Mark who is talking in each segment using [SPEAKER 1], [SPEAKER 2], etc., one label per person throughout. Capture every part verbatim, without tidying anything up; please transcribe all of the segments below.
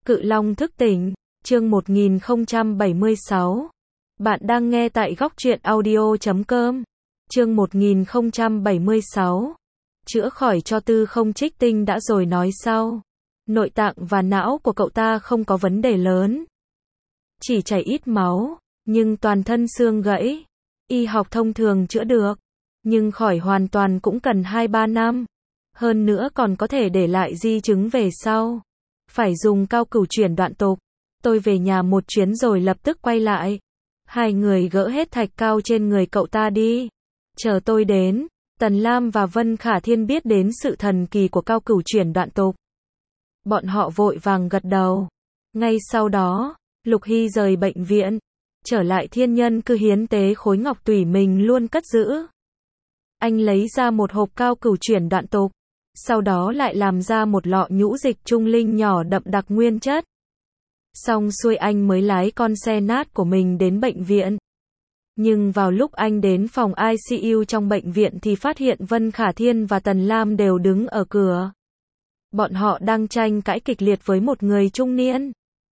[SPEAKER 1] Cự Long thức tỉnh, chương một nghìn không trăm bảy mươi sáu. Bạn đang nghe tại góc truyện audio chấm com. Chương một nghìn không trăm bảy mươi sáu. Chữa khỏi cho Tư Không Trích Tinh đã rồi nói sau. Nội tạng và não của cậu ta không có vấn đề lớn. Chỉ chảy ít máu, nhưng toàn thân xương gãy. Y học thông thường chữa được, nhưng khỏi hoàn toàn cũng cần hai ba năm. Hơn nữa còn có thể để lại di chứng về sau. Phải dùng cao cửu chuyển đoạn tục. Tôi về nhà một chuyến rồi lập tức quay lại. Hai người gỡ hết thạch cao trên người cậu ta đi. Chờ tôi đến, Tần Lam và Vân Khả Thiên biết đến sự thần kỳ của cao cửu chuyển đoạn tục. Bọn họ vội vàng gật đầu. Ngay sau đó, Lục Hy rời bệnh viện, trở lại thiên nhân cư hiến tế khối ngọc tùy mình luôn cất giữ. Anh lấy ra một hộp cao cửu chuyển đoạn tục, sau đó lại làm ra một lọ nhũ dịch trung linh nhỏ đậm đặc nguyên chất. Xong xuôi anh mới lái con xe nát của mình đến bệnh viện. Nhưng vào lúc anh đến phòng i xê u trong bệnh viện thì phát hiện Vân Khả Thiên và Tần Lam đều đứng ở cửa. Bọn họ đang tranh cãi kịch liệt với một người trung niên.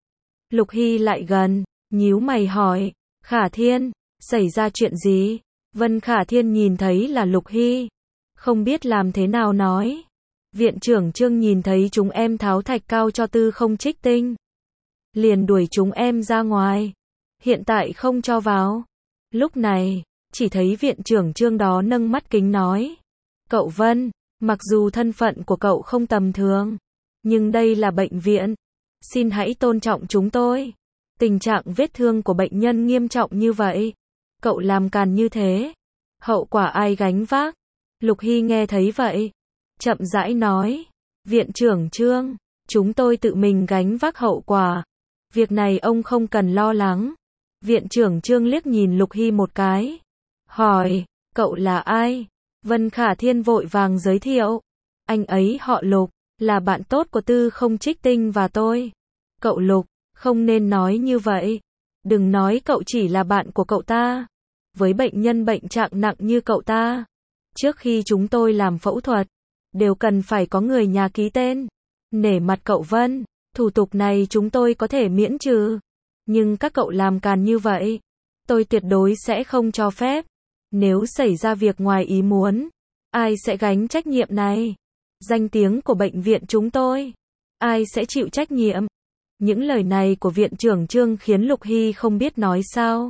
[SPEAKER 1] Lục Hy lại gần, nhíu mày hỏi, Khả Thiên, xảy ra chuyện gì? Vân Khả Thiên nhìn thấy là Lục Hy, không biết làm thế nào nói. Viện trưởng Trương nhìn thấy chúng em tháo thạch cao cho Tư Không Trích Tinh, liền đuổi chúng em ra ngoài. Hiện tại không cho vào. Lúc này, chỉ thấy viện trưởng Trương đó nâng mắt kính nói, cậu Vân, mặc dù thân phận của cậu không tầm thường, nhưng đây là bệnh viện, xin hãy tôn trọng chúng tôi. Tình trạng vết thương của bệnh nhân nghiêm trọng như vậy, cậu làm càn như thế, hậu quả ai gánh vác? Lục Hy nghe thấy vậy, chậm rãi nói, viện trưởng Trương, chúng tôi tự mình gánh vác hậu quả. Việc này ông không cần lo lắng. Viện trưởng Trương liếc nhìn Lục Hy một cái, hỏi, cậu là ai? Vân Khả Thiên vội vàng giới thiệu, anh ấy họ Lục, là bạn tốt của Tư Không Trích Tinh và tôi. Cậu Lục, không nên nói như vậy. Đừng nói cậu chỉ là bạn của cậu ta. Với bệnh nhân bệnh trạng nặng như cậu ta, trước khi chúng tôi làm phẫu thuật, đều cần phải có người nhà ký tên. Nể mặt cậu Vân, thủ tục này chúng tôi có thể miễn trừ. Nhưng các cậu làm càn như vậy, tôi tuyệt đối sẽ không cho phép. Nếu xảy ra việc ngoài ý muốn, ai sẽ gánh trách nhiệm này? Danh tiếng của bệnh viện chúng tôi, ai sẽ chịu trách nhiệm? Những lời này của viện trưởng Trương khiến Lục Hy không biết nói sao.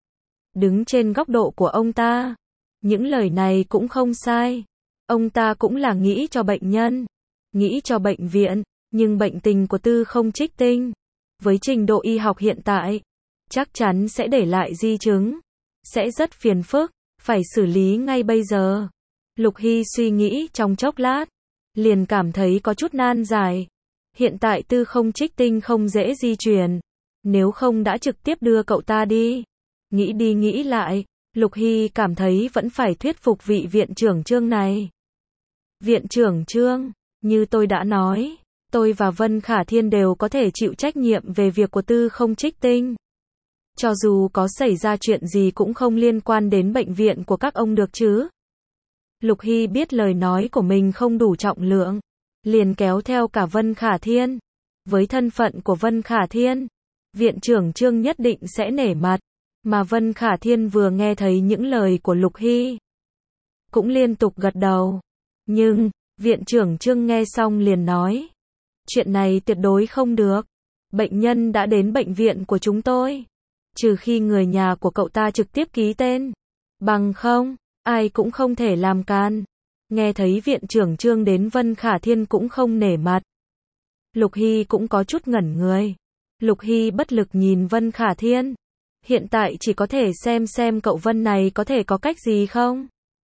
[SPEAKER 1] Đứng trên góc độ của ông ta, những lời này cũng không sai. Ông ta cũng là nghĩ cho bệnh nhân, nghĩ cho bệnh viện, nhưng bệnh tình của Tư Không Trích Tinh, với trình độ y học hiện tại, chắc chắn sẽ để lại di chứng, sẽ rất phiền phức, phải xử lý ngay bây giờ. Lục Hy suy nghĩ trong chốc lát, liền cảm thấy có chút nan giải. Hiện tại Tư Không Trích Tinh không dễ di chuyển, nếu không đã trực tiếp đưa cậu ta đi. Nghĩ đi nghĩ lại, Lục Hy cảm thấy vẫn phải thuyết phục vị viện trưởng Trương này. Viện trưởng Trương, như tôi đã nói, tôi và Vân Khả Thiên đều có thể chịu trách nhiệm về việc của Tư Không Trích Tinh. Cho dù có xảy ra chuyện gì cũng không liên quan đến bệnh viện của các ông được chứ. Lục Hy biết lời nói của mình không đủ trọng lượng, liền kéo theo cả Vân Khả Thiên. Với thân phận của Vân Khả Thiên, viện trưởng Trương nhất định sẽ nể mặt. Mà Vân Khả Thiên vừa nghe thấy những lời của Lục Hy, cũng liên tục gật đầu. Nhưng, viện trưởng Trương nghe xong liền nói, chuyện này tuyệt đối không được. Bệnh nhân đã đến bệnh viện của chúng tôi, trừ khi người nhà của cậu ta trực tiếp ký tên. Bằng không, ai cũng không thể làm can. Nghe thấy viện trưởng Trương đến Vân Khả Thiên cũng không nể mặt. Lục Hy cũng có chút ngẩn người. Lục Hy bất lực nhìn Vân Khả Thiên. Hiện tại chỉ có thể xem xem cậu Vân này có thể có cách gì không.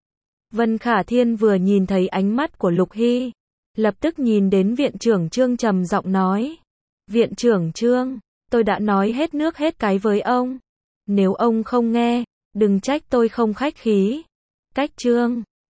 [SPEAKER 1] Vân Khả Thiên vừa nhìn thấy ánh mắt của Lục Hy, lập tức nhìn đến viện trưởng Trương trầm giọng nói, viện trưởng Trương, tôi đã nói hết nước hết cái với ông. Nếu ông không nghe, đừng trách tôi không khách khí. Cách Trương,